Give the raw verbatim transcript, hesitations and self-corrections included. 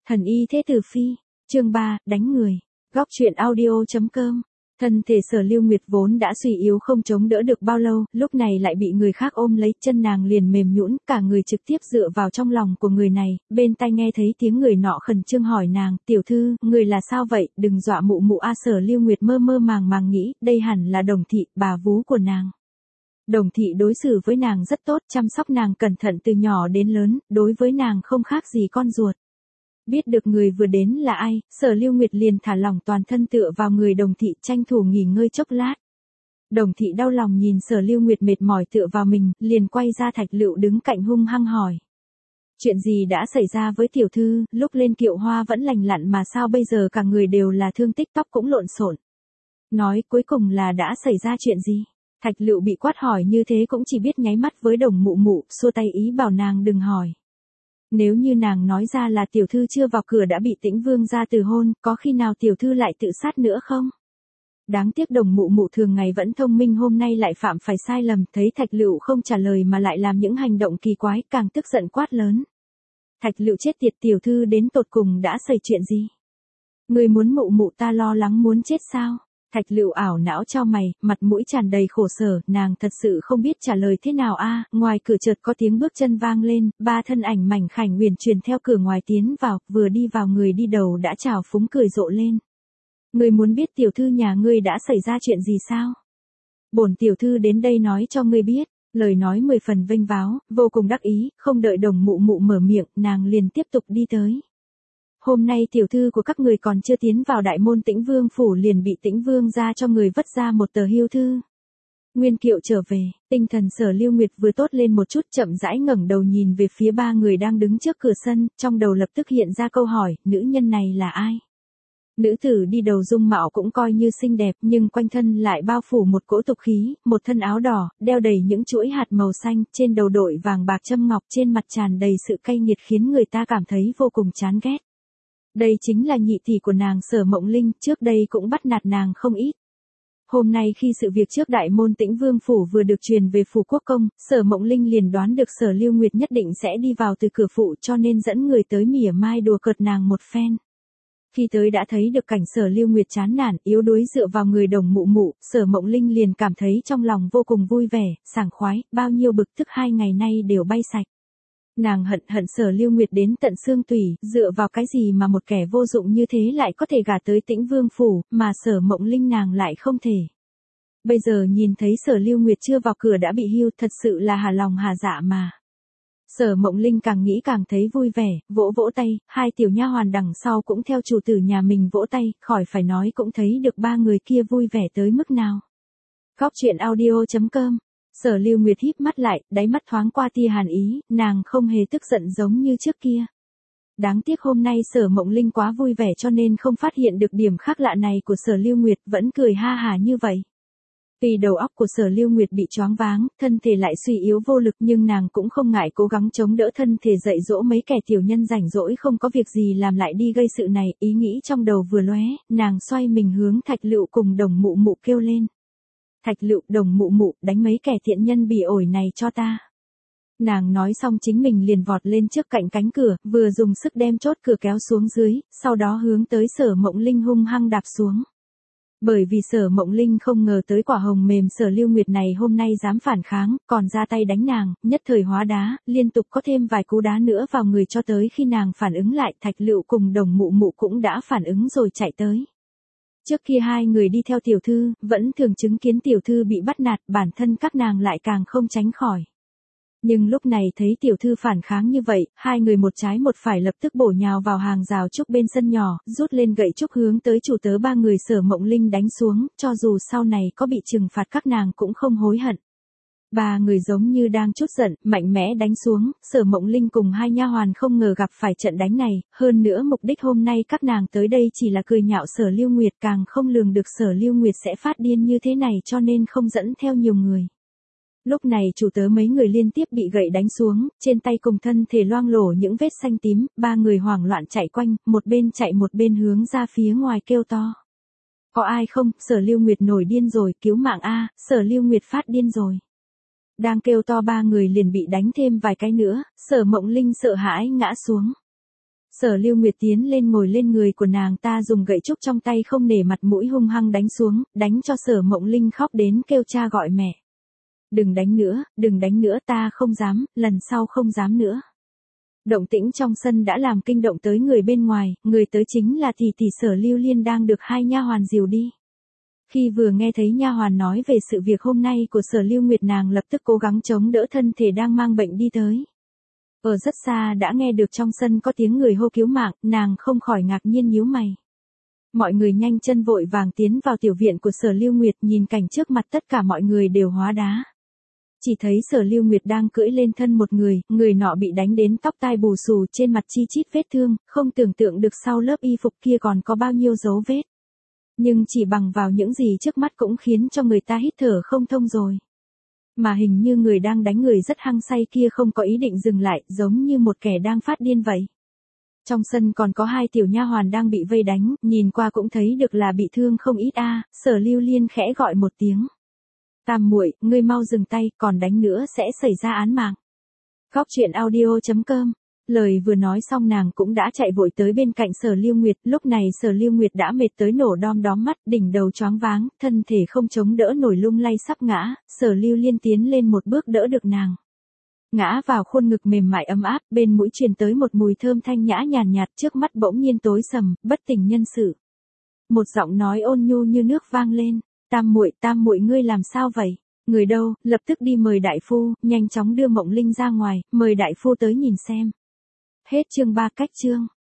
Thần y thế tử phi, chương ba, đánh người. Góc truyện audio chấm com. Thân thể Sở Lưu Nguyệt vốn đã suy yếu không chống đỡ được bao lâu, lúc này lại bị người khác ôm lấy, chân nàng liền mềm nhũn, cả người trực tiếp dựa vào trong lòng của người này, bên tai nghe thấy tiếng người nọ khẩn trương hỏi nàng, tiểu thư, người là sao vậy, đừng dọa mụ mụ a. Sở Lưu Nguyệt mơ mơ màng màng nghĩ, đây hẳn là Đồng thị, bà vú của nàng. Đồng thị đối xử với nàng rất tốt, chăm sóc nàng cẩn thận từ nhỏ đến lớn, đối với nàng không khác gì con ruột. Biết được người vừa đến là ai, Sở Lưu Nguyệt liền thả lỏng toàn thân tựa vào người Đồng thị, tranh thủ nghỉ ngơi chốc lát. Đồng thị đau lòng nhìn Sở Lưu Nguyệt mệt mỏi tựa vào mình, liền quay ra Thạch Lựu đứng cạnh hung hăng hỏi. Chuyện gì đã xảy ra với tiểu thư, lúc lên kiệu hoa vẫn lành lặn mà sao bây giờ cả người đều là thương tích, tóc cũng lộn xộn. Nói cuối cùng là đã xảy ra chuyện gì? Thạch Lựu bị quát hỏi như thế cũng chỉ biết nháy mắt với Đồng mụ mụ, xua tay ý bảo nàng đừng hỏi. Nếu như nàng nói ra là tiểu thư chưa vào cửa đã bị Tĩnh Vương gia từ hôn, có khi nào tiểu thư lại tự sát nữa không? Đáng tiếc Đồng mụ mụ thường ngày vẫn thông minh, hôm nay lại phạm phải sai lầm, thấy Thạch Lựu không trả lời mà lại làm những hành động kỳ quái, càng tức giận quát lớn. Thạch Lựu chết tiệt, tiểu thư đến tột cùng đã xảy chuyện gì? Người muốn mụ mụ ta lo lắng muốn chết sao? Thạch Lựu ảo não chau mày, mặt mũi tràn đầy khổ sở, nàng thật sự không biết trả lời thế nào a. Ngoài cửa chợt có tiếng bước chân vang lên, ba thân ảnh mảnh khảnh huyền truyền theo cửa ngoài tiến vào, vừa đi vào người đi đầu đã trào phúng cười rộ lên. Ngươi muốn biết tiểu thư nhà ngươi đã xảy ra chuyện gì sao? Bổn tiểu thư đến đây nói cho ngươi biết. Lời nói mười phần vênh váo, vô cùng đắc ý, không đợi Đồng mụ mụ mở miệng, nàng liền tiếp tục đi tới. Hôm nay tiểu thư của các người còn chưa tiến vào đại môn Tĩnh Vương phủ liền bị Tĩnh Vương ra cho người vất ra một tờ hưu thư. Nguyên kiệu trở về, tinh thần Sở Lưu Nguyệt vừa tốt lên một chút, chậm rãi ngẩng đầu nhìn về phía ba người đang đứng trước cửa sân, trong đầu lập tức hiện ra câu hỏi, nữ nhân này là ai? Nữ tử đi đầu dung mạo cũng coi như xinh đẹp, nhưng quanh thân lại bao phủ một cỗ tục khí, một thân áo đỏ, đeo đầy những chuỗi hạt màu xanh, trên đầu đội vàng bạc châm ngọc, trên mặt tràn đầy sự cay nghiệt khiến người ta cảm thấy vô cùng chán ghét. Đây chính là nhị tỷ của nàng Sở Mộng Linh, trước đây cũng bắt nạt nàng không ít. Hôm nay khi sự việc trước đại môn Tĩnh Vương phủ vừa được truyền về phủ quốc công, Sở Mộng Linh liền đoán được Sở Lưu Nguyệt nhất định sẽ đi vào từ cửa phụ, cho nên dẫn người tới mỉa mai đùa cợt nàng một phen. Khi tới đã thấy được cảnh Sở Lưu Nguyệt chán nản, yếu đuối dựa vào người Đồng mụ mụ, Sở Mộng Linh liền cảm thấy trong lòng vô cùng vui vẻ, sảng khoái, bao nhiêu bực tức hai ngày nay đều bay sạch. Nàng hận hận Sở Lưu Nguyệt đến tận xương tủy, dựa vào cái gì mà một kẻ vô dụng như thế lại có thể gả tới Tĩnh Vương phủ, mà Sở Mộng Linh nàng lại không thể. Bây giờ nhìn thấy Sở Lưu Nguyệt chưa vào cửa đã bị hưu, thật sự là hà lòng hà dạ mà. Sở Mộng Linh càng nghĩ càng thấy vui vẻ, vỗ vỗ tay, hai tiểu nha hoàn đằng sau cũng theo chủ tử nhà mình vỗ tay, khỏi phải nói cũng thấy được ba người kia vui vẻ tới mức nào. Góc truyện audio chấm com. Sở Lưu Nguyệt híp mắt lại, đáy mắt thoáng qua tia hàn ý, nàng không hề tức giận giống như trước kia. Đáng tiếc hôm nay Sở Mộng Linh quá vui vẻ cho nên không phát hiện được điểm khác lạ này của Sở Lưu Nguyệt, vẫn cười ha hà như vậy. Vì đầu óc của Sở Lưu Nguyệt bị choáng váng, thân thể lại suy yếu vô lực, nhưng nàng cũng không ngại cố gắng chống đỡ thân thể dạy dỗ mấy kẻ tiểu nhân rảnh rỗi không có việc gì làm lại đi gây sự này, ý nghĩ trong đầu vừa lóe, nàng xoay mình hướng Thạch Lựu cùng Đồng mụ mụ kêu lên. Thạch Lựu, Đồng mụ mụ, đánh mấy kẻ thiện nhân bỉ ổi này cho ta. Nàng nói xong chính mình liền vọt lên trước cạnh cánh cửa, vừa dùng sức đem chốt cửa kéo xuống dưới, sau đó hướng tới Sở Mộng Linh hung hăng đạp xuống. Bởi vì Sở Mộng Linh không ngờ tới quả hồng mềm Sở Lưu Nguyệt này hôm nay dám phản kháng, còn ra tay đánh nàng, nhất thời hóa đá, liên tục có thêm vài cú đá nữa vào người cho tới khi nàng phản ứng lại, Thạch Lựu cùng Đồng mụ mụ cũng đã phản ứng rồi chạy tới. Trước kia hai người đi theo tiểu thư, vẫn thường chứng kiến tiểu thư bị bắt nạt, bản thân các nàng lại càng không tránh khỏi. Nhưng lúc này thấy tiểu thư phản kháng như vậy, hai người một trái một phải lập tức bổ nhào vào hàng rào trúc bên sân nhỏ, rút lên gậy trúc hướng tới chủ tớ ba người Sở Mộng Linh đánh xuống, cho dù sau này có bị trừng phạt các nàng cũng không hối hận. Ba người giống như đang trút giận, mạnh mẽ đánh xuống, Sở Mộng Linh cùng hai nha hoàn không ngờ gặp phải trận đánh này, hơn nữa mục đích hôm nay các nàng tới đây chỉ là cười nhạo Sở Lưu Nguyệt, càng không lường được Sở Lưu Nguyệt sẽ phát điên như thế này cho nên không dẫn theo nhiều người. Lúc này chủ tớ mấy người liên tiếp bị gậy đánh xuống, trên tay cùng thân thể loang lổ những vết xanh tím, ba người hoảng loạn chạy quanh, một bên chạy một bên hướng ra phía ngoài kêu to. Có ai không, Sở Lưu Nguyệt nổi điên rồi, cứu mạng a, Sở Lưu Nguyệt phát điên rồi. Đang kêu to ba người liền bị đánh thêm vài cái nữa, Sở Mộng Linh sợ hãi ngã xuống. Sở Lưu Nguyệt tiến lên ngồi lên người của nàng ta, dùng gậy trúc trong tay không nể mặt mũi hung hăng đánh xuống, đánh cho Sở Mộng Linh khóc đến kêu cha gọi mẹ. Đừng đánh nữa, đừng đánh nữa, ta không dám, lần sau không dám nữa. Động tĩnh trong sân đã làm kinh động tới người bên ngoài, người tới chính là tỷ tỷ Sở Lưu Liên đang được hai nha hoàn dìu đi. Khi vừa nghe thấy nha hoàn nói về sự việc hôm nay của Sở Lưu Nguyệt, nàng lập tức cố gắng chống đỡ thân thể đang mang bệnh đi tới. Ở rất xa đã nghe được trong sân có tiếng người hô cứu mạng, nàng không khỏi ngạc nhiên nhíu mày. Mọi người nhanh chân vội vàng tiến vào tiểu viện của Sở Lưu Nguyệt, nhìn cảnh trước mặt tất cả mọi người đều hóa đá. Chỉ thấy Sở Lưu Nguyệt đang cưỡi lên thân một người, người nọ bị đánh đến tóc tai bù xù, trên mặt chi chít vết thương, không tưởng tượng được sau lớp y phục kia còn có bao nhiêu dấu vết. Nhưng chỉ bằng vào những gì trước mắt cũng khiến cho người ta hít thở không thông rồi. Mà hình như người đang đánh người rất hăng say kia không có ý định dừng lại, giống như một kẻ đang phát điên vậy. Trong sân còn có hai tiểu nha hoàn đang bị vây đánh, nhìn qua cũng thấy được là bị thương không ít a. Sở Lưu Liên khẽ gọi một tiếng. Tam muội, ngươi mau dừng tay, còn đánh nữa sẽ xảy ra án mạng. Góc truyện audio chấm com. Lời vừa nói xong nàng cũng đã chạy vội tới bên cạnh Sở Lưu Nguyệt, lúc này Sở Lưu Nguyệt đã mệt tới nổ đom đóm mắt, đỉnh đầu choáng váng, thân thể không chống đỡ nổi, lung lay sắp ngã, Sở Lưu Liên tiến lên một bước đỡ được nàng. Ngã vào khuôn ngực mềm mại ấm áp, bên mũi truyền tới một mùi thơm thanh nhã nhàn nhạt, trước mắt bỗng nhiên tối sầm, bất tỉnh nhân sự. Một giọng nói ôn nhu như nước vang lên, "Tam muội, Tam muội ngươi làm sao vậy? Người đâu, lập tức đi mời đại phu." Nhanh chóng đưa Mộng Linh ra ngoài, mời đại phu tới nhìn xem. Hết chương ba. Cách chương